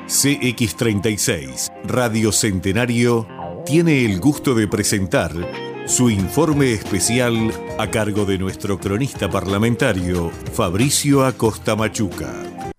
CX36 Radio Centenario tiene el gusto de presentar su informe especial a cargo de nuestro cronista parlamentario Fabricio Acosta Machuca.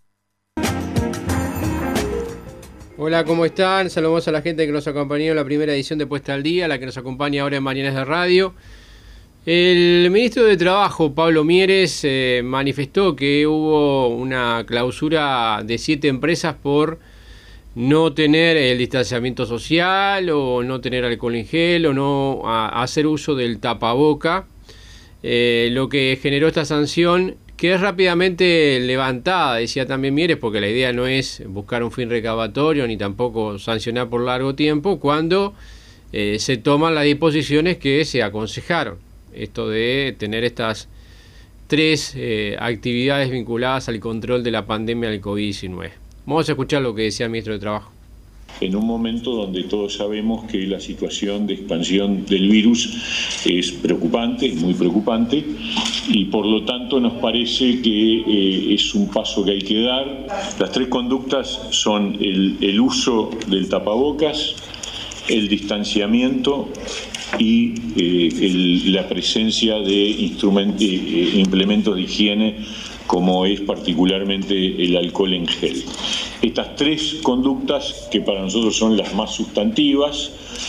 Hola, ¿cómo están? Saludamos a la gente que nos acompañó en la primera edición de Puesta al Día, la que nos acompaña ahora en Mañanas de Radio. El ministro de Trabajo, Pablo Mieres, manifestó que hubo una clausura de 7 empresas por no tener el distanciamiento social o no tener alcohol en gel o no hacer uso del tapaboca, lo que generó esta sanción, que es rápidamente levantada, decía también Mieres, porque la idea no es buscar un fin recaudatorio ni tampoco sancionar por largo tiempo, cuando se toman las disposiciones que se aconsejaron. Esto de tener estas 3 actividades vinculadas al control de la pandemia del COVID-19. Vamos a escuchar lo que decía el ministro de Trabajo. En un momento donde todos sabemos que la situación de expansión del virus es preocupante, muy preocupante, y por lo tanto nos parece que es un paso que hay que dar. Las 3 conductas son el uso del tapabocas, el distanciamiento y la presencia de implementos de higiene, como es particularmente el alcohol en gel. Estas 3 conductas, que para nosotros son las más sustantivas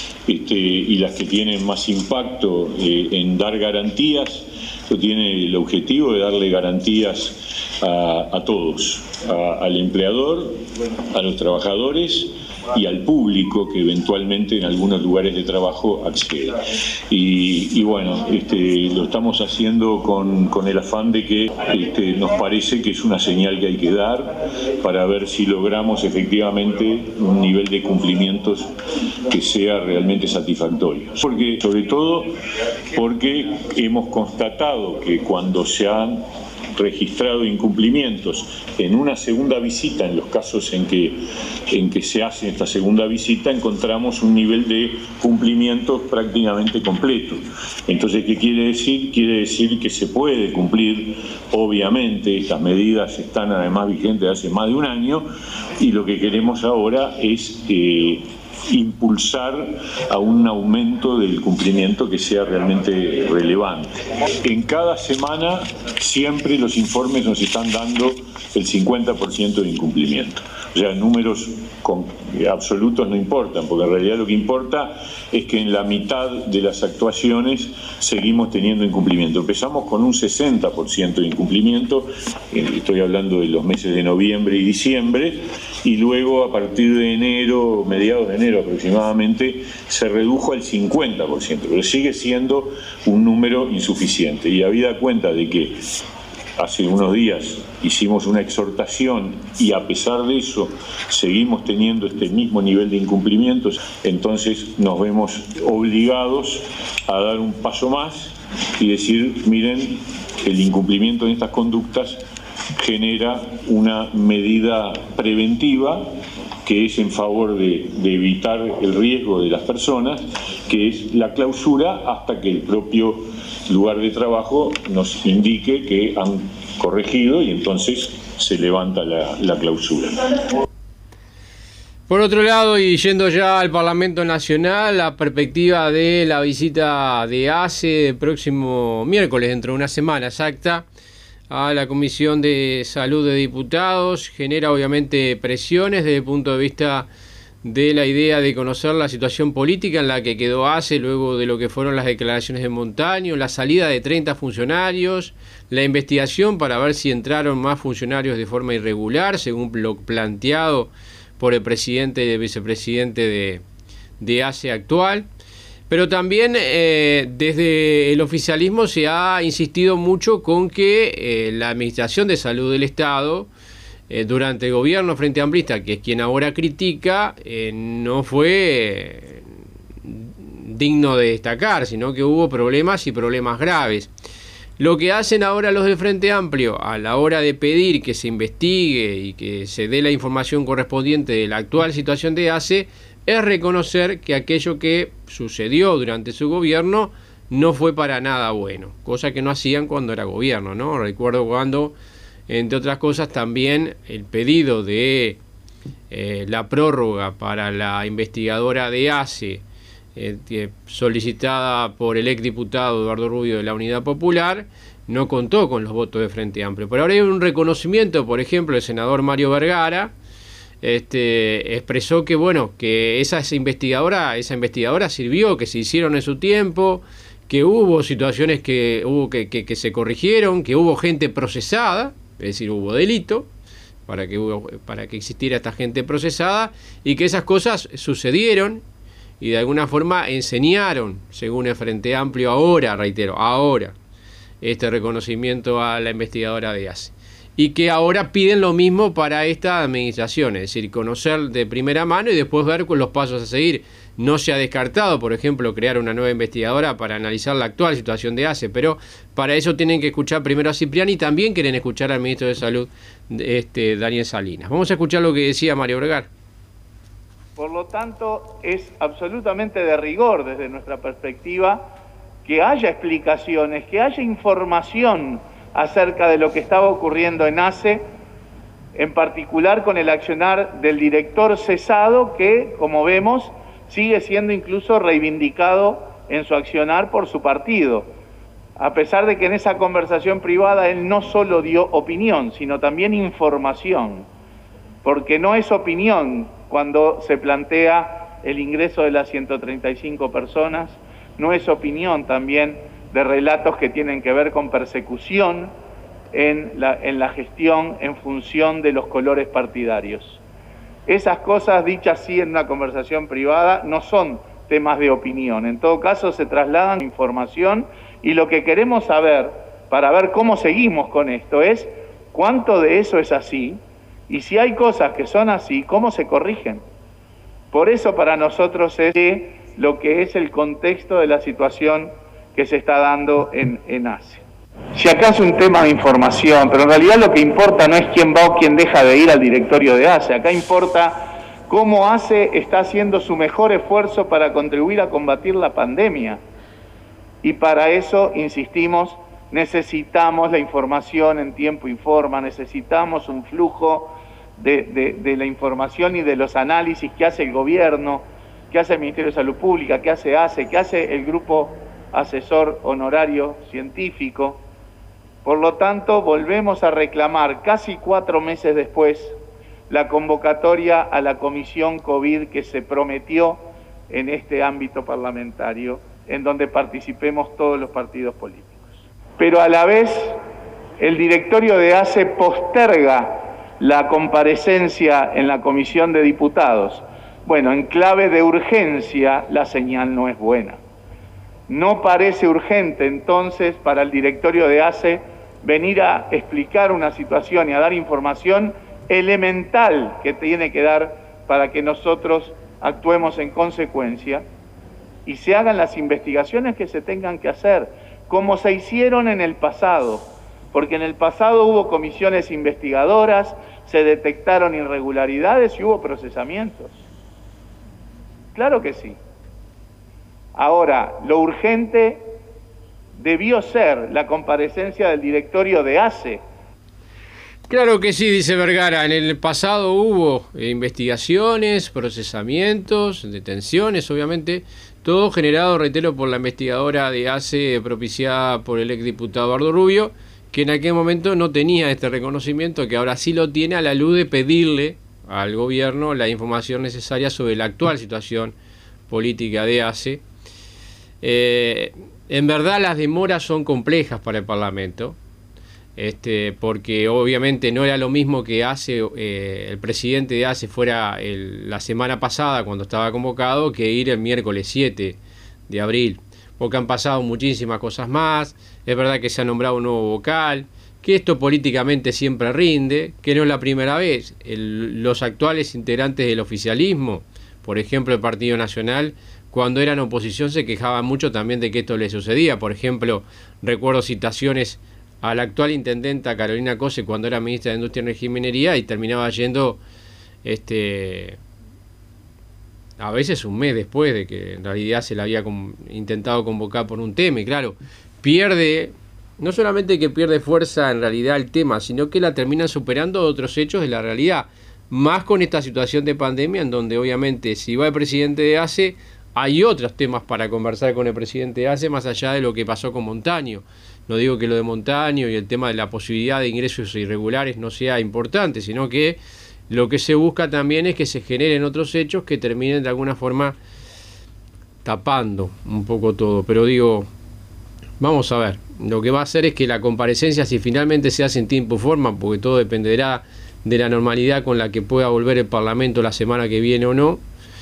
y las que tienen más impacto en dar garantías, tiene el objetivo de darle garantías a todos, al empleador, a los trabajadores y al público que eventualmente en algunos lugares de trabajo accede. Y bueno, lo estamos haciendo con el afán de que nos parece que es una señal que hay que dar para ver si logramos efectivamente un nivel de cumplimientos que sea realmente satisfactorio. Sobre todo porque hemos constatado que cuando se han registrado incumplimientos en una segunda visita, en los casos en que se hace esta segunda visita, encontramos un nivel de cumplimientos prácticamente completo. Entonces, ¿qué quiere decir? Quiere decir que se puede cumplir. Obviamente, estas medidas están además vigentes hace más de un año y lo que queremos ahora es impulsar a un aumento del cumplimiento que sea realmente relevante. En cada semana siempre los informes nos están dando el 50% de incumplimiento. O sea, números absolutos no importan, porque en realidad lo que importa es que en la mitad de las actuaciones seguimos teniendo incumplimiento. Empezamos con un 60% de incumplimiento, estoy hablando de los meses de noviembre y diciembre, y luego a partir de enero, mediados de enero aproximadamente, se redujo al 50%, pero sigue siendo un número insuficiente. Y habida cuenta de que hace unos días hicimos una exhortación y a pesar de eso seguimos teniendo este mismo nivel de incumplimientos, entonces nos vemos obligados a dar un paso más y decir, miren, el incumplimiento de estas conductas genera una medida preventiva que es en favor de evitar el riesgo de las personas, que es la clausura hasta que el propio lugar de trabajo nos indique que han corregido y entonces se levanta la clausura. Por otro lado, y yendo ya al Parlamento Nacional, la perspectiva de la visita de ACE el próximo miércoles, dentro de una semana exacta, a la Comisión de Salud de Diputados, genera obviamente presiones desde el punto de vista de la idea de conocer la situación política en la que quedó ACE luego de lo que fueron las declaraciones de Montaño, la salida de 30 funcionarios, la investigación para ver si entraron más funcionarios de forma irregular, según lo planteado por el presidente y el vicepresidente de ACE actual. Pero también desde el oficialismo se ha insistido mucho con que la Administración de Salud del Estado, durante el gobierno Frente Amplista, que es quien ahora critica, no fue digno de destacar, sino que hubo problemas y problemas graves. Lo que hacen ahora los del Frente Amplio a la hora de pedir que se investigue y que se dé la información correspondiente de la actual situación de ACE es reconocer que aquello que sucedió durante su gobierno no fue para nada bueno, cosa que no hacían cuando era gobierno, ¿no? Recuerdo cuando, entre otras cosas, también el pedido de la prórroga para la investigadora de ACE, solicitada por el exdiputado Eduardo Rubio de la Unidad Popular, no contó con los votos de Frente Amplio. Pero ahora hay un reconocimiento, por ejemplo, el senador Mario Vergara expresó que bueno, que esa investigadora sirvió, que se hicieron en su tiempo, que hubo situaciones que se corrigieron, que hubo gente procesada, es decir, hubo delito para que existiera esta gente procesada, y que esas cosas sucedieron y de alguna forma enseñaron, según el Frente Amplio ahora, reitero, ahora, este reconocimiento a la investigadora de ACE. Y que ahora piden lo mismo para esta administración, es decir, conocer de primera mano y después ver con los pasos a seguir. No se ha descartado, por ejemplo, crear una nueva investigadora para analizar la actual situación de ACE, pero para eso tienen que escuchar primero a Cipriani y también quieren escuchar al ministro de Salud, Daniel Salinas. Vamos a escuchar lo que decía Mario Vergara. Por lo tanto, es absolutamente de rigor desde nuestra perspectiva que haya explicaciones, que haya información acerca de lo que estaba ocurriendo en ACE, en particular con el accionar del director cesado, que, como vemos, sigue siendo incluso reivindicado en su accionar por su partido, a pesar de que en esa conversación privada él no solo dio opinión, sino también información, porque no es opinión cuando se plantea el ingreso de las 135 personas, no es opinión también de relatos que tienen que ver con persecución en la gestión en función de los colores partidarios. Esas cosas dichas sí en una conversación privada no son temas de opinión, en todo caso se trasladan información, y lo que queremos saber, para ver cómo seguimos con esto, es cuánto de eso es así, y si hay cosas que son así, cómo se corrigen. Por eso para nosotros es lo que es el contexto de la situación que se está dando en ACE. Si acá es un tema de información, pero en realidad lo que importa no es quién va o quién deja de ir al directorio de ACE, acá importa cómo ACE está haciendo su mejor esfuerzo para contribuir a combatir la pandemia. Y para eso, insistimos, necesitamos la información en tiempo y forma, necesitamos un flujo de la información y de los análisis que hace el gobierno, que hace el Ministerio de Salud Pública, que hace ACE, que hace el Grupo Asesor Honorario Científico. Por lo tanto, volvemos a reclamar casi 4 meses después la convocatoria a la comisión COVID que se prometió en este ámbito parlamentario, en donde participemos todos los partidos políticos. Pero a la vez, el directorio de ACE posterga la comparecencia en la comisión de diputados. Bueno, en clave de urgencia, la señal no es buena. No parece urgente entonces para el directorio de ACE venir a explicar una situación y a dar información elemental que tiene que dar para que nosotros actuemos en consecuencia y se hagan las investigaciones que se tengan que hacer, como se hicieron en el pasado, porque en el pasado hubo comisiones investigadoras, se detectaron irregularidades y hubo procesamientos. Claro que sí. Ahora, lo urgente debió ser la comparecencia del directorio de ACE. Claro que sí, dice Vergara. En el pasado hubo investigaciones, procesamientos, detenciones, obviamente, todo generado, reitero, por la investigadora de ACE propiciada por el exdiputado Eduardo Rubio, que en aquel momento no tenía este reconocimiento, que ahora sí lo tiene a la luz de pedirle al gobierno la información necesaria sobre la actual situación política de ACE. En verdad las demoras son complejas para el Parlamento, porque obviamente no era lo mismo que el presidente de ACE fuera la semana pasada cuando estaba convocado que ir el miércoles 7 de abril, porque han pasado muchísimas cosas más. Es verdad que se ha nombrado un nuevo vocal, que esto políticamente siempre rinde, que no es la primera vez. Los actuales integrantes del oficialismo, por ejemplo el Partido Nacional, cuando eran oposición se quejaban mucho también de que esto les sucedía. Por ejemplo, recuerdo citaciones a la actual intendenta Carolina Cose cuando era ministra de Industria, Energía y Minería, y terminaba yendo a veces un mes después de que en realidad se la había intentado convocar por un tema. Y claro, pierde, no solamente que pierde fuerza en realidad el tema, sino que la terminan superando otros hechos de la realidad. más con esta situación de pandemia, en donde obviamente si va el presidente de ACE, hay otros temas para conversar con el presidente de ACE, más allá de lo que pasó con Montaño. No digo que lo de Montaño y el tema de la posibilidad de ingresos irregulares no sea importante, sino que lo que se busca también es que se generen otros hechos que terminen de alguna forma tapando un poco todo. Pero digo, vamos a ver, lo que va a hacer es que la comparecencia, si finalmente se hace en tiempo y forma, porque todo dependerá de la normalidad con la que pueda volver el Parlamento la semana que viene o no,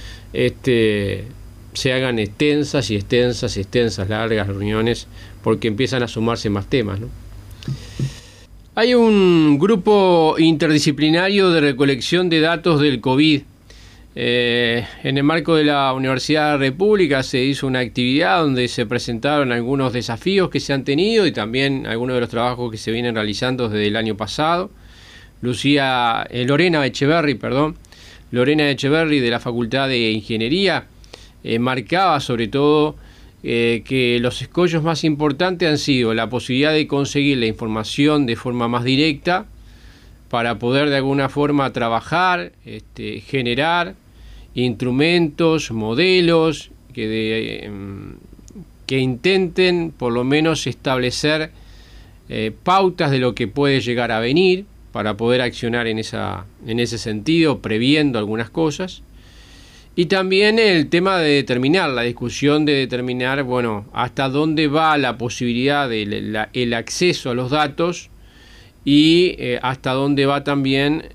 se hagan extensas, largas reuniones, porque empiezan a sumarse más temas, ¿no? Hay un grupo interdisciplinario de recolección de datos del COVID. En el marco de la Universidad de la República se hizo una actividad donde se presentaron algunos desafíos que se han tenido y también algunos de los trabajos que se vienen realizando desde el año pasado. Lorena Echeverry de la Facultad de Ingeniería marcaba sobre todo que los escollos más importantes han sido la posibilidad de conseguir la información de forma más directa para poder de alguna forma trabajar, generar instrumentos, modelos que intenten por lo menos establecer pautas de lo que puede llegar a venir para poder accionar en ese sentido, previendo algunas cosas. Y también el tema de determinar, la discusión de determinar, bueno, hasta dónde va la posibilidad del acceso a los datos y hasta dónde va también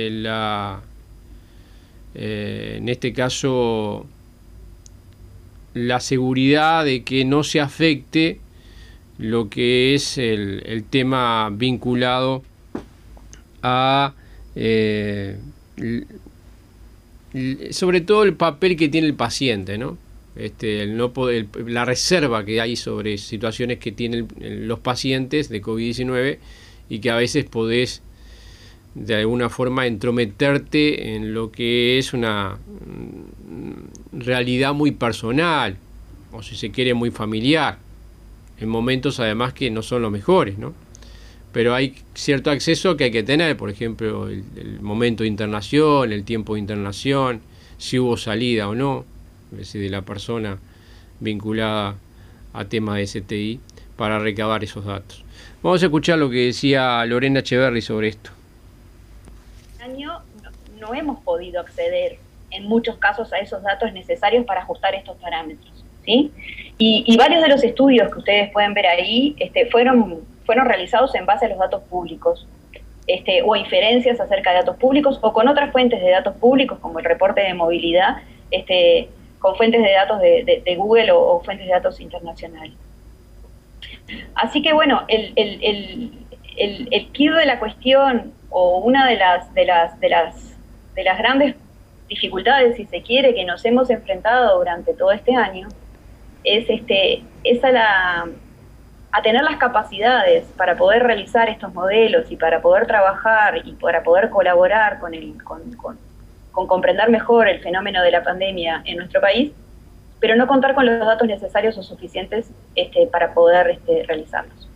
en este caso la seguridad de que no se afecte lo que es el tema vinculado a sobre todo el papel que tiene el paciente, ¿no? La reserva que hay sobre situaciones que tienen los pacientes de COVID-19 y que a veces podés de alguna forma entrometerte en lo que es una realidad muy personal o si se quiere muy familiar, en momentos además que no son los mejores, ¿no? Pero hay cierto acceso que hay que tener, por ejemplo, el momento de internación, el tiempo de internación, si hubo salida o no, es decir, de la persona vinculada a temas de STI, para recabar esos datos. Vamos a escuchar lo que decía Lorena Echeverry sobre esto. No hemos podido acceder en muchos casos a esos datos necesarios para ajustar estos parámetros, ¿sí? Y varios de los estudios que ustedes pueden ver ahí fueron realizados en base a los datos públicos, o inferencias acerca de datos públicos, o con otras fuentes de datos públicos, como el reporte de movilidad, con fuentes de datos de Google o fuentes de datos internacionales. Así que bueno, el quid de la cuestión, o una de las grandes dificultades, si se quiere, que nos hemos enfrentado durante todo este año, es a tener las capacidades para poder realizar estos modelos y para poder trabajar y para poder colaborar con comprender mejor el fenómeno de la pandemia en nuestro país, pero no contar con los datos necesarios o suficientes para poder realizarlos.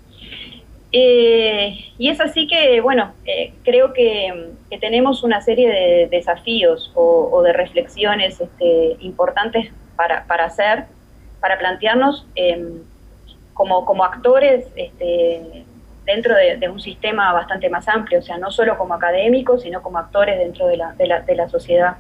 Y es así que, bueno, creo que tenemos una serie de desafíos o de reflexiones importantes para hacer, para plantearnos como actores dentro de un sistema bastante más amplio, o sea, no solo como académicos, sino como actores dentro de la sociedad.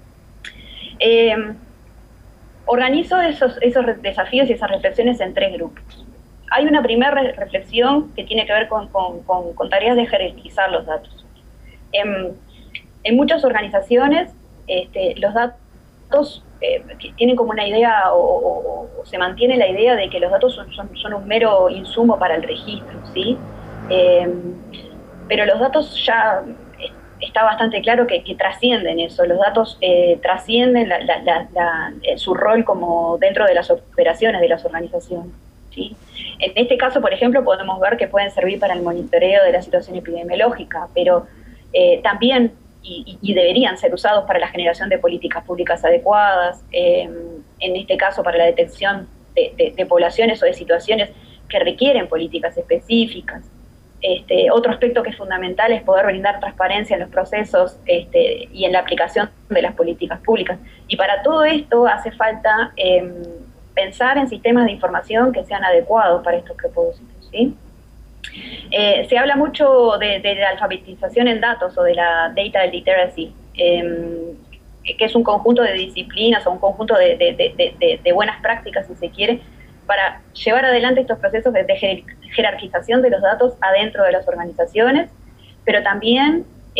Organizo esos desafíos y esas reflexiones en 3 grupos. Hay una primera reflexión que tiene que ver con tareas de jerarquizar los datos. En muchas organizaciones, los datos tienen como una idea o se mantiene la idea de que los datos son un mero insumo para el registro, ¿sí? Pero los datos ya está bastante claro que trascienden eso. Los datos trascienden su rol como dentro de las operaciones de las organizaciones, ¿sí? En este caso, por ejemplo, podemos ver que pueden servir para el monitoreo de la situación epidemiológica, pero también y deberían ser usados para la generación de políticas públicas adecuadas, en este caso para la detección de poblaciones o de situaciones que requieren políticas específicas. Otro aspecto que es fundamental es poder brindar transparencia en los procesos y en la aplicación de las políticas públicas. Y para todo esto hace falta pensar en sistemas de información que sean adecuados para estos propósitos, ¿sí? Se habla mucho de la alfabetización en datos o de la data literacy, que es un conjunto de disciplinas o un conjunto de buenas prácticas, si se quiere, para llevar adelante estos procesos de jerarquización de los datos adentro de las organizaciones, pero también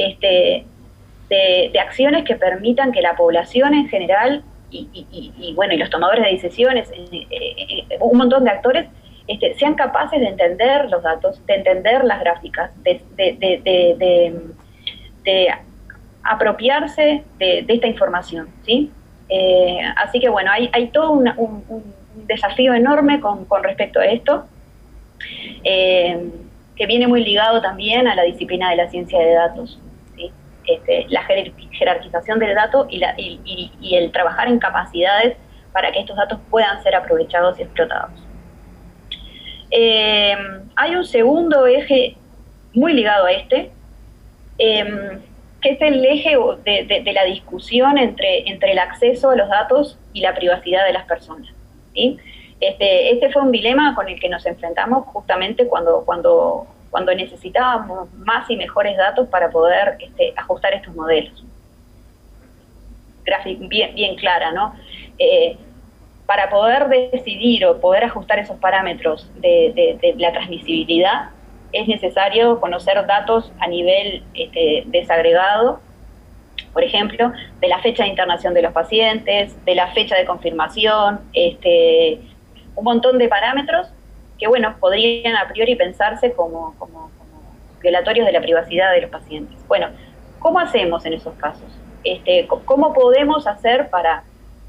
de acciones que permitan que la población en general y los tomadores de decisiones, un montón de actores, sean capaces de entender los datos, de entender las gráficas, de apropiarse de esta información, ¿sí? Así que bueno, hay todo un desafío enorme con respecto a esto, que viene muy ligado también a la disciplina de la ciencia de datos, ¿sí? La jerarquización del dato y el trabajar en capacidades para que estos datos puedan ser aprovechados y explotados. Hay un segundo eje muy ligado a que es el eje de la discusión entre el acceso a los datos y la privacidad de las personas, ¿sí? Este fue un dilema con el que nos enfrentamos justamente cuando necesitábamos más y mejores datos para poder ajustar estos modelos. Bien clara, ¿no? Para poder decidir o poder ajustar esos parámetros de la transmisibilidad, es necesario conocer datos a nivel desagregado, por ejemplo, de la fecha de internación de los pacientes, de la fecha de confirmación, un montón de parámetros que, bueno, podrían a priori pensarse como violatorios de la privacidad de los pacientes. Bueno, ¿cómo hacemos en esos casos? ¿Cómo podemos hacer para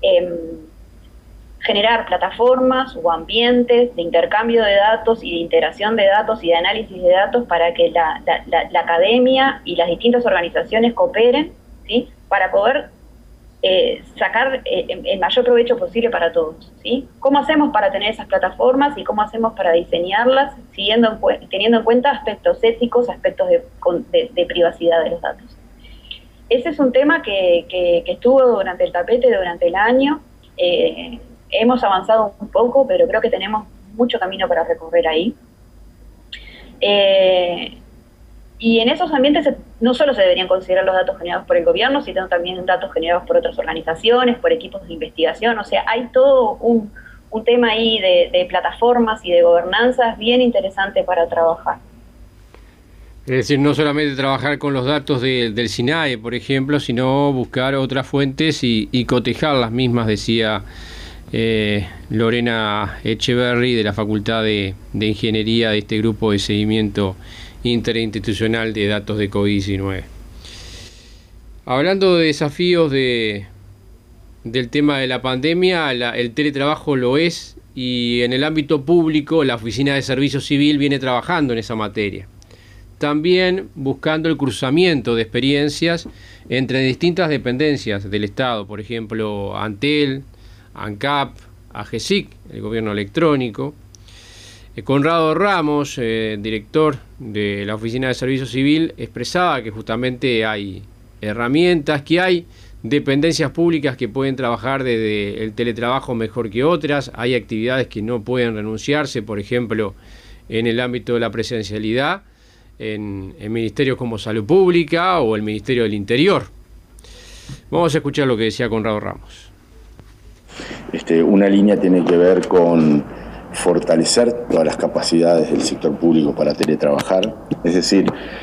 generar plataformas o ambientes de intercambio de datos y de integración de datos y de análisis de datos para que la academia y las distintas organizaciones cooperen, ¿sí? Para poder sacar el mayor provecho posible para todos, ¿sí? ¿Cómo hacemos para tener esas plataformas y cómo hacemos para diseñarlas teniendo en cuenta aspectos éticos, aspectos de privacidad de los datos? Ese es un tema que estuvo durante el tapete durante el año. Hemos avanzado un poco, pero creo que tenemos mucho camino para recorrer ahí. Y en esos ambientes no solo se deberían considerar los datos generados por el gobierno, sino también datos generados por otras organizaciones, por equipos de investigación. O sea, hay todo un tema ahí de plataformas y de gobernanzas bien interesante para trabajar. Es decir, no solamente trabajar con los datos del SINAE, por ejemplo, sino buscar otras fuentes y cotejar las mismas, decía Lorena Echeverry de la Facultad de Ingeniería de este grupo de seguimiento interinstitucional de datos de COVID-19. Hablando de desafíos del tema de la pandemia, el teletrabajo lo es, y en el ámbito público la Oficina de Servicio Civil viene trabajando en esa materia. También buscando el cruzamiento de experiencias entre distintas dependencias del Estado, por ejemplo, Antel, ANCAP, AGESIC, el gobierno electrónico. Conrado Ramos, director de la Oficina de Servicio Civil, expresaba que justamente hay herramientas, que hay dependencias públicas que pueden trabajar desde el teletrabajo mejor que otras, hay actividades que no pueden renunciarse, por ejemplo, en el ámbito de la presencialidad, en ministerios como Salud Pública o el Ministerio del Interior. Vamos a escuchar lo que decía Conrado Ramos. Una línea tiene que ver con fortalecer todas las capacidades del sector público para teletrabajar, es decir,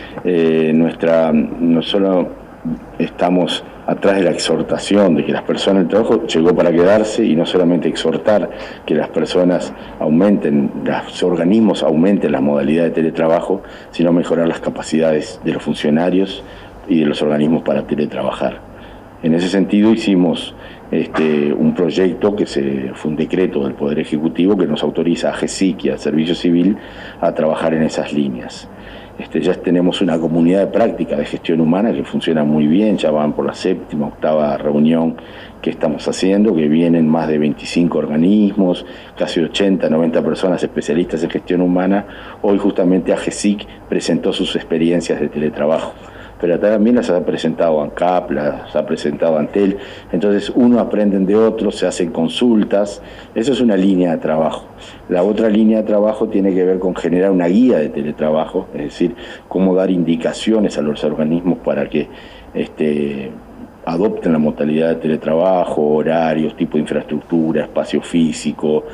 no solo estamos atrás de la exhortación de que las personas, el trabajo llegó para quedarse, y no solamente exhortar que las personas aumenten, los organismos aumenten las modalidades de teletrabajo, sino mejorar las capacidades de los funcionarios y de los organismos para teletrabajar. En ese sentido hicimos un proyecto fue un decreto del Poder Ejecutivo que nos autoriza a GESIC y al Servicio Civil a trabajar en esas líneas. Ya tenemos una comunidad de práctica de gestión humana que funciona muy bien, ya van por la 7ª, 8ª reunión que estamos haciendo, que vienen más de 25 organismos, casi 80, 90 personas especialistas en gestión humana. Hoy justamente AGESIC presentó sus experiencias de teletrabajo, pero también las ha presentado ANCAP, las ha presentado Antel. Entonces uno aprende de otros, se hacen consultas. Eso es una línea de trabajo. La otra línea de trabajo tiene que ver con generar una guía de teletrabajo, es decir, cómo dar indicaciones a los organismos para que adopten la modalidad de teletrabajo, horarios, tipo de infraestructura, espacio físico,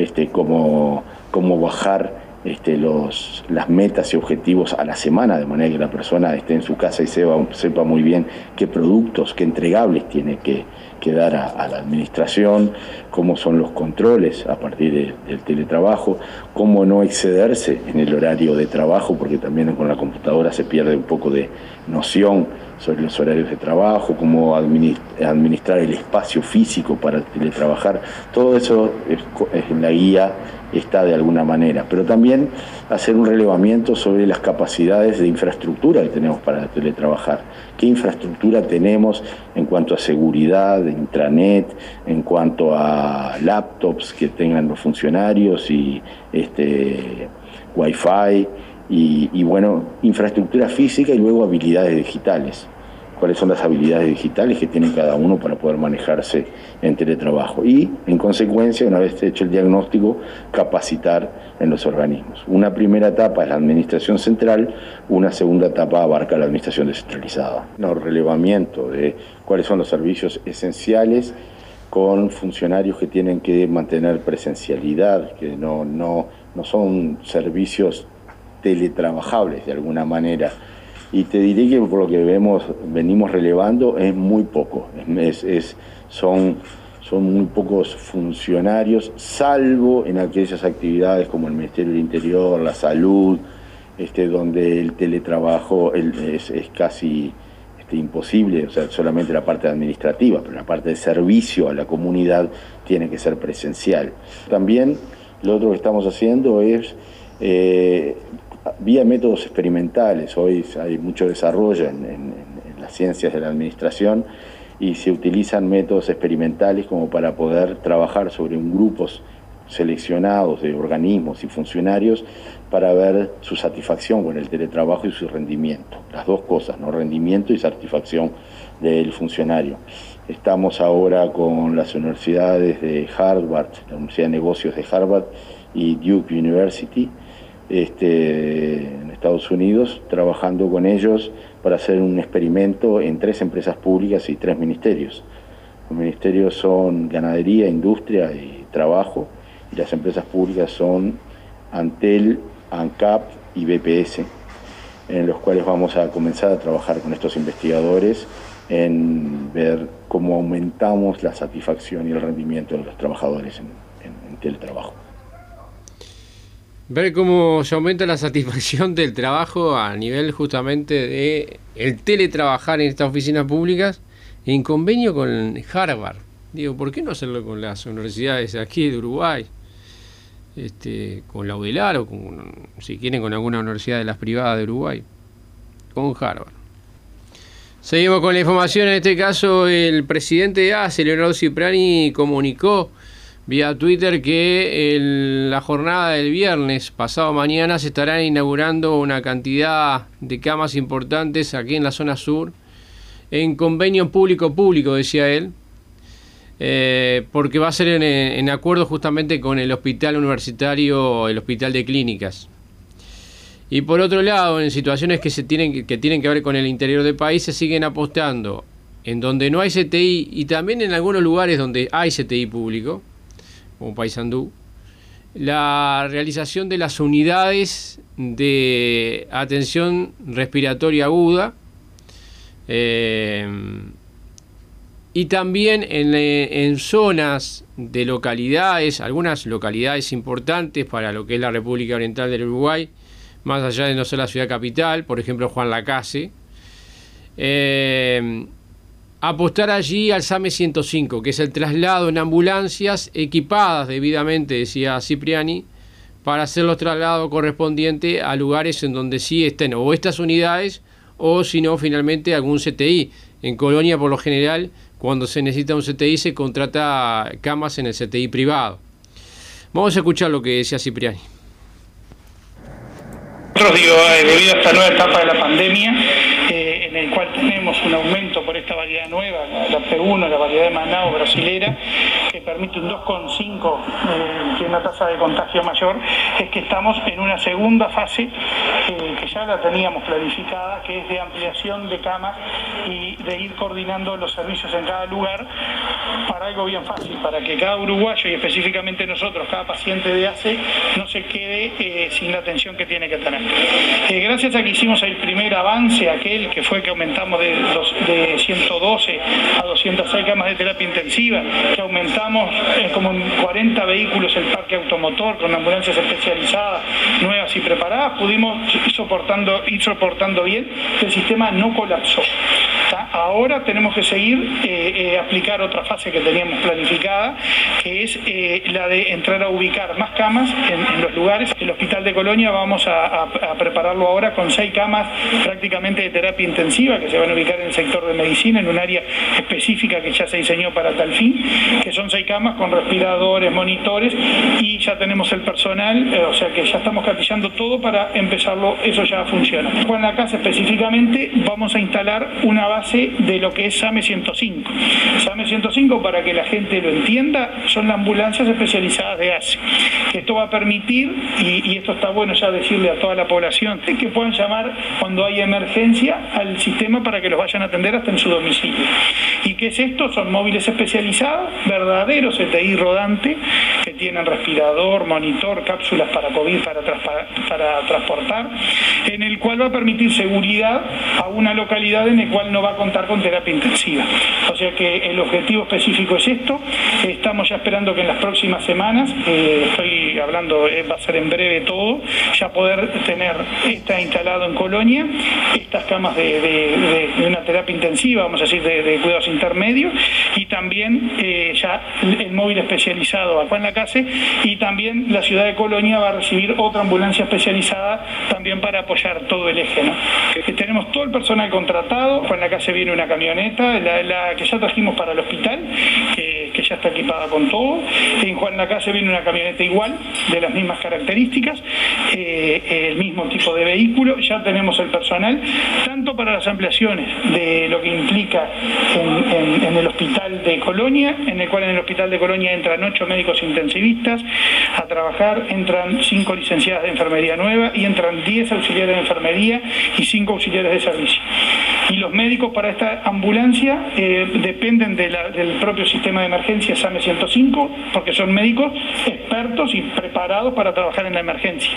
cómo bajar las metas y objetivos a la semana, de manera que la persona esté en su casa y sepa muy bien qué productos, qué entregables tiene que dar a la administración, cómo son los controles a partir del teletrabajo, cómo no excederse en el horario de trabajo, porque también con la computadora se pierde un poco de noción sobre los horarios de trabajo, cómo administrar el espacio físico para teletrabajar. Todo eso en la guía está de alguna manera, pero también hacer un relevamiento sobre las capacidades de infraestructura que tenemos para teletrabajar. ¿Qué infraestructura tenemos en cuanto a seguridad, de intranet, en cuanto a laptops que tengan los funcionarios y Wi-Fi y bueno, infraestructura física y luego habilidades digitales? ¿Cuáles son las habilidades digitales que tiene cada uno para poder manejarse en teletrabajo? Y, en consecuencia, una vez hecho el diagnóstico, capacitar en los organismos. Una primera etapa es la administración central, una segunda etapa abarca la administración descentralizada. Un relevamiento de cuáles son los servicios esenciales con funcionarios que tienen que mantener presencialidad, que no son servicios teletrabajables de alguna manera. Y te diré que por lo que venimos relevando es muy poco, son muy pocos funcionarios, salvo en aquellas actividades como el Ministerio del Interior, la salud, donde el teletrabajo es casi imposible, o sea, solamente la parte administrativa, pero la parte de servicio a la comunidad tiene que ser presencial. También lo otro que estamos haciendo es vía métodos experimentales. Hoy hay mucho desarrollo en las ciencias de la administración y se utilizan métodos experimentales como para poder trabajar sobre grupos seleccionados de organismos y funcionarios para ver su satisfacción con el teletrabajo y su rendimiento. Las dos cosas, ¿no? Rendimiento y satisfacción del funcionario. Estamos ahora con las universidades de Harvard, la Universidad de Negocios de Harvard y Duke University, en Estados Unidos, trabajando con ellos para hacer un experimento en 3 empresas públicas y 3 ministerios. Los ministerios son Ganadería, Industria y Trabajo, y las empresas públicas son Antel, ANCAP y BPS, en los cuales vamos a comenzar a trabajar con estos investigadores en ver cómo aumentamos la satisfacción y el rendimiento de los trabajadores en teletrabajo. Ver cómo se aumenta la satisfacción del trabajo a nivel justamente de el teletrabajar en estas oficinas públicas en convenio con Harvard. Digo, ¿por qué no hacerlo con las universidades aquí de Uruguay? Con la UDELAR o si quieren con alguna universidad de las privadas de Uruguay, con Harvard. Seguimos con la información. En este caso, el presidente de ACE, Leonardo Cipriani, comunicó vía Twitter que en la jornada del viernes pasado mañana se estarán inaugurando una cantidad de camas importantes aquí en la zona sur en convenio público, decía él, porque va a ser en acuerdo justamente con el hospital universitario, el hospital de clínicas. Y por otro lado, en situaciones que tienen que ver con el interior del país, se siguen apostando en donde no hay CTI y también en algunos lugares donde hay CTI público, como Paysandú, la realización de las unidades de atención respiratoria aguda, y también en zonas de localidades, algunas localidades importantes para lo que es la República Oriental del Uruguay, más allá de no ser la ciudad capital, por ejemplo Juan Lacase, apostar allí al SAME 105, que es el traslado en ambulancias equipadas debidamente, decía Cipriani, para hacer los traslados correspondientes a lugares en donde sí estén o estas unidades o si no finalmente algún CTI. En Colonia por lo general cuando se necesita un CTI se contrata camas en el CTI privado. Vamos a escuchar lo que decía Cipriani. Nosotros, debido a esta nueva etapa de la pandemia, en el cual tenemos un aumento por esta variedad nueva, la P1, la variedad de Manaus brasilera, que permite un 2,5, que es una tasa de contagio mayor, es que estamos en una segunda fase, que ya la teníamos planificada, que es de ampliación de camas y de ir coordinando los servicios en cada lugar para algo bien fácil, para que cada uruguayo y específicamente nosotros, cada paciente de ACE, no se quede sin la atención que tiene que tener. Gracias a que hicimos el primer avance, aquel que fue que aumentamos de 112 a 206 camas de terapia intensiva, que aumentamos como en 40 vehículos el parque automotor con ambulancias especializadas, nuevas y preparadas, pudimos ir soportando bien, el sistema no colapsó. Ahora tenemos que seguir aplicar otra fase que teníamos planificada, que es la de entrar a ubicar más camas en los lugares. El Hospital de Colonia vamos a prepararlo ahora con 6 camas prácticamente de terapia intensiva que se van a ubicar en el sector de medicina, en un área específica que ya se diseñó para tal fin, que son 6 camas con respiradores, monitores, y ya tenemos el personal, o sea que ya estamos cartillando todo para empezarlo, eso ya funciona. En la casa específicamente vamos a instalar una base de lo que es SAME 105. SAME 105, para que la gente lo entienda, son las ambulancias especializadas de ACE. Esto va a permitir, y esto está bueno ya decirle a toda la población, que puedan llamar cuando hay emergencia al sistema para que los vayan a atender hasta en su domicilio. ¿Y qué es esto? Son móviles especializados, verdaderos CTI rodante, que tienen respirador, monitor, cápsulas para COVID para transportar, en el cual va a permitir seguridad a una localidad en la cual no va a contar con terapia intensiva. O sea que el objetivo específico es esto. Estamos ya esperando que en las próximas semanas, estoy hablando, va a ser en breve todo, ya poder tener, está instalado en Colonia, estas camas de una terapia intensiva, vamos a decir, de cuidados intermedios, y también ya el móvil especializado acá en la casa, y también la ciudad de Colonia va a recibir otra ambulancia especializada también para apoyar todo el eje, ¿no? Tenemos todo el personal contratado. Acá en la casa viene una camioneta, la que ya trajimos para el hospital, que ya está equipada con todo. En Juan Lacase viene una camioneta igual, de las mismas características, el mismo tipo de vehículo. Ya tenemos el personal, tanto para las ampliaciones de lo que implica en el hospital de Colonia, en el cual en el hospital de Colonia entran 8 médicos intensivistas a trabajar, entran 5 licenciadas de enfermería nueva y entran 10 auxiliares de enfermería y 5 auxiliares de servicio. Y los médicos para esta ambulancia dependen del propio sistema de emergencia SAME 105, porque son médicos expertos y preparados para trabajar en la emergencia.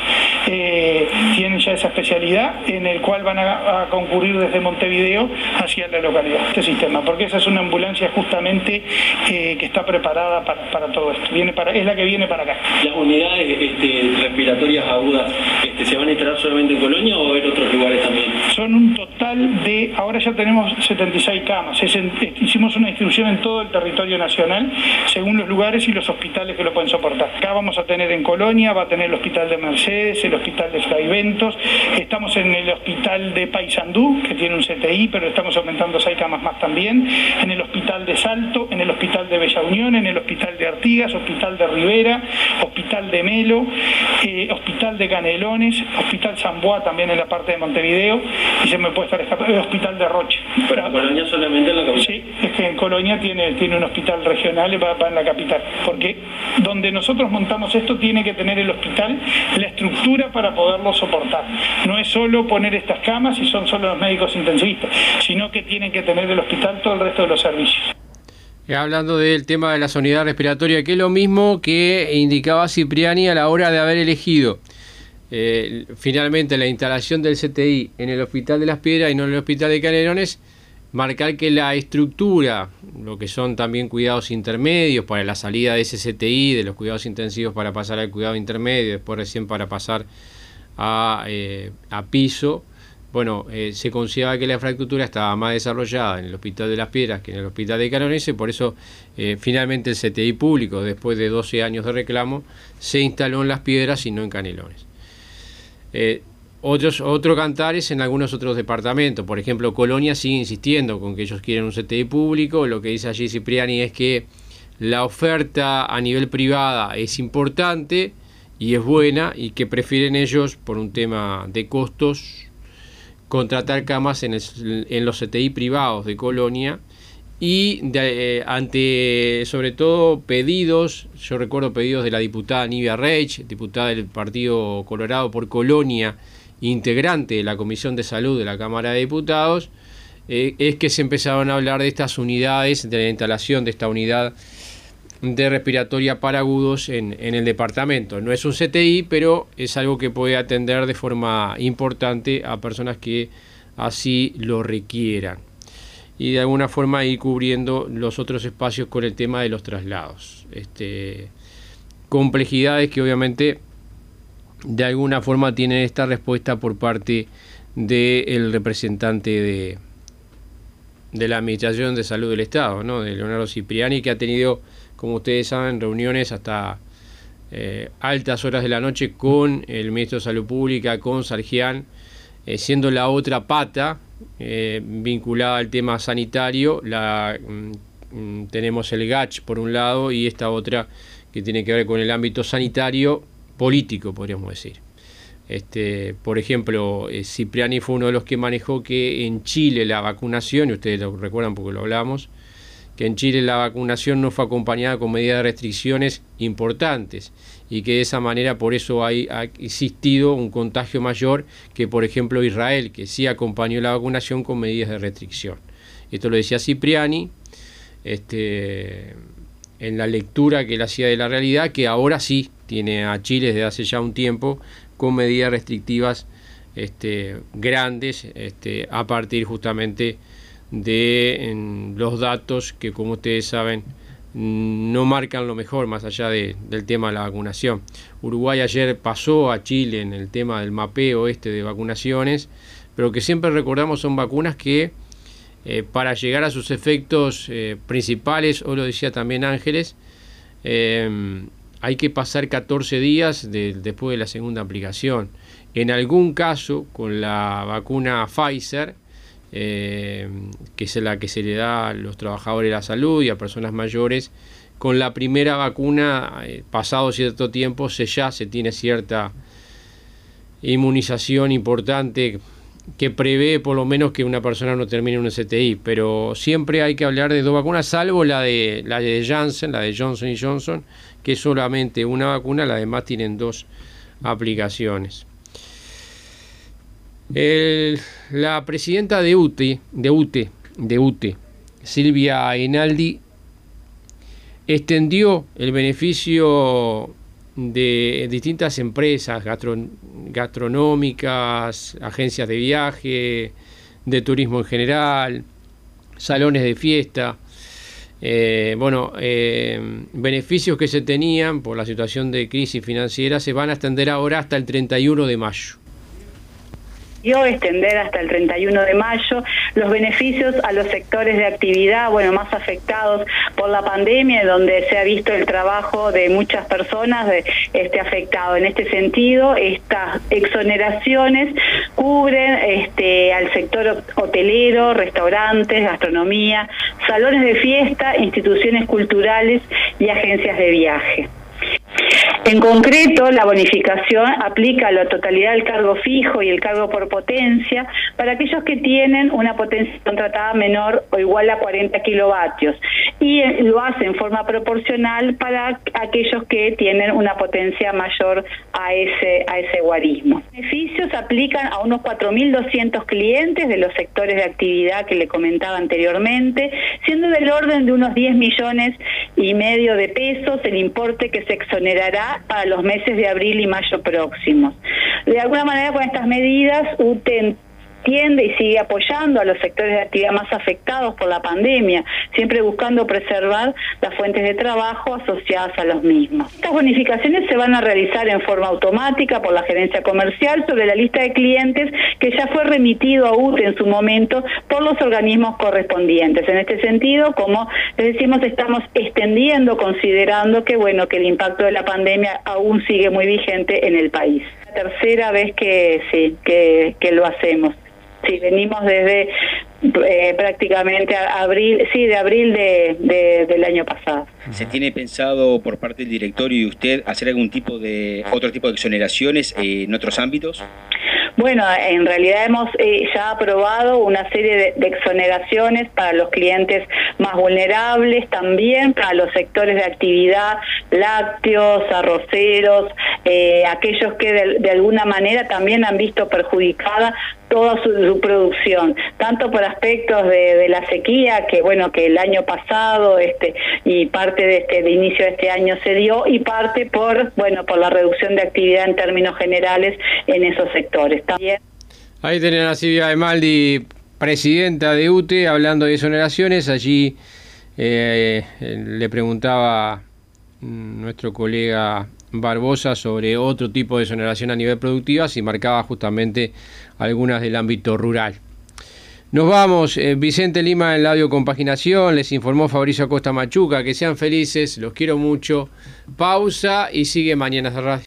Tienen ya esa especialidad en el cual van a concurrir desde Montevideo hacia la localidad, este sistema, porque esa es una ambulancia justamente que está preparada para todo esto. Es la que viene para acá. ¿Las unidades respiratorias agudas se van a instalar solamente en Colonia o en otros lugares también? Son un total de, ahora ya tenemos 76 camas. Hicimos una distribución en todo el territorio nacional según los lugares y los hospitales que lo pueden soportar. Acá vamos a tener en Colonia, va a tener el hospital de Mercedes, el hospital de Fray Ventos, estamos en el hospital de Paysandú, que tiene un CTI, pero estamos aumentando 6 camas más también, en el hospital de Salto, en el hospital de Bella Unión, en el hospital de Artigas, hospital de Rivera, hospital de Melo, hospital de Canelones, hospital San Boa también en la parte de Montevideo, y se me puede estar escapando, el hospital de Roche. Pero en Colonia solamente en la capital. Sí, es que en Colonia tiene un hospital regional, va en la capital, porque donde nosotros montamos esto tiene que tener el hospital la estructura para poderlo soportar. No es solo poner estas camas y son solo los médicos intensivistas, sino que tienen que tener el hospital todo el resto de los servicios. Hablando del tema de la unidades respiratorias, que es lo mismo que indicaba Cipriani a la hora de haber elegido finalmente la instalación del CTI en el Hospital de Las Piedras y no en el Hospital de Canelones, marcar que la estructura, lo que son también cuidados intermedios para la salida de ese CTI, de los cuidados intensivos para pasar al cuidado intermedio, después recién para pasar a piso, bueno, se consideraba que la infraestructura estaba más desarrollada en el Hospital de las Piedras que en el Hospital de Canelones, y por eso finalmente el CTI público, después de 12 años de reclamo, se instaló en Las Piedras y no en Canelones. Otro cantares en algunos otros departamentos. Por ejemplo, Colonia sigue insistiendo con que ellos quieren un CTI público. Lo que dice allí Cipriani es que la oferta a nivel privada es importante y es buena, y que prefieren ellos, por un tema de costos, contratar camas en los CTI privados de Colonia, y ante sobre todo pedidos, yo recuerdo pedidos de la diputada Nivia Reich, diputada del Partido Colorado por Colonia, integrante de la Comisión de Salud de la Cámara de Diputados, es que se empezaron a hablar de estas unidades, de la instalación de esta unidad de respiratoria para agudos en el departamento. No es un CTI, pero es algo que puede atender de forma importante a personas que así lo requieran, y de alguna forma ir cubriendo los otros espacios con el tema de los traslados. Complejidades que obviamente de alguna forma tienen esta respuesta por parte del representante de la Administración de Salud del Estado, ¿no?, de Leonardo Cipriani, que ha tenido, como ustedes saben, reuniones hasta altas horas de la noche con el ministro de Salud Pública, con Sargián, siendo la otra pata vinculada al tema sanitario. Tenemos el GACH por un lado, y esta otra que tiene que ver con el ámbito sanitario político, podríamos decir. Por ejemplo, Cipriani fue uno de los que manejó que en Chile la vacunación, y ustedes lo recuerdan porque lo hablamos, que en Chile la vacunación no fue acompañada con medidas de restricciones importantes, y que de esa manera por eso ha existido un contagio mayor que, por ejemplo, Israel, que sí acompañó la vacunación con medidas de restricción. Esto lo decía Cipriani en la lectura que él hacía de la realidad, que ahora sí tiene a Chile desde hace ya un tiempo con medidas restrictivas grandes, a partir justamente de los datos que, como ustedes saben, no marcan lo mejor más allá del tema de la vacunación. Uruguay ayer pasó a Chile en el tema del mapeo de vacunaciones, pero que siempre recordamos son vacunas que para llegar a sus efectos principales, o lo decía también Ángeles, hay que pasar 14 días después de la segunda aplicación. En algún caso, con la vacuna Pfizer, que es la que se le da a los trabajadores de la salud y a personas mayores, con la primera vacuna, pasado cierto tiempo, se tiene cierta inmunización importante que prevé por lo menos que una persona no termine un CTI, pero siempre hay que hablar de dos vacunas, salvo la de Janssen, la de Johnson & Johnson, que es solamente una vacuna, las demás tienen 2 aplicaciones. La presidenta de UTE, Silvia Enaldi, extendió el beneficio de distintas empresas gastronómicas, agencias de viaje, de turismo en general, salones de fiesta, beneficios que se tenían por la situación de crisis financiera se van a extender ahora hasta el 31 de mayo. Extender hasta el 31 de mayo los beneficios a los sectores de actividad más afectados por la pandemia, donde se ha visto el trabajo de muchas personas afectado. En este sentido, estas exoneraciones cubren al sector hotelero, restaurantes, gastronomía, salones de fiesta, instituciones culturales y agencias de viaje. En concreto, la bonificación aplica a la totalidad del cargo fijo y el cargo por potencia para aquellos que tienen una potencia contratada menor o igual a 40 kilovatios, y lo hace en forma proporcional para aquellos que tienen una potencia mayor a ese guarismo. Los beneficios aplican a unos 4.200 clientes de los sectores de actividad que le comentaba anteriormente, siendo del orden de unos 10,5 millones de pesos el importe que se exonerará para los meses de abril y mayo próximos. De alguna manera, con estas medidas, UTE tiende y sigue apoyando a los sectores de actividad más afectados por la pandemia, siempre buscando preservar las fuentes de trabajo asociadas a los mismos. Estas bonificaciones se van a realizar en forma automática por la gerencia comercial sobre la lista de clientes que ya fue remitido a UTE en su momento por los organismos correspondientes. En este sentido, como les decimos, estamos extendiendo, considerando que bueno, que el impacto de la pandemia aún sigue muy vigente en el país. La tercera vez que lo hacemos. Sí, venimos desde prácticamente abril del año pasado. ¿Se tiene pensado por parte del directorio y usted hacer otro tipo de exoneraciones en otros ámbitos? Bueno, en realidad hemos ya aprobado una serie de exoneraciones para los clientes más vulnerables, también para los sectores de actividad, lácteos, arroceros, aquellos que de alguna manera también han visto perjudicada toda su producción, tanto por aspectos de la sequía, que bueno, que el año pasado y parte de inicio de este año se dio, y parte por la reducción de actividad en términos generales en esos sectores. También. Ahí tenés a Silvia Grimaldi, presidenta de UTE, hablando de exoneraciones. Allí le preguntaba nuestro colega Barbosa sobre otro tipo de exoneración a nivel productiva, si marcaba justamente algunas del ámbito rural. Nos vamos, Vicente Lima en la audiocompaginación, les informó Fabricio Acosta Machuca, que sean felices, los quiero mucho. Pausa y sigue Mañanas de Radio.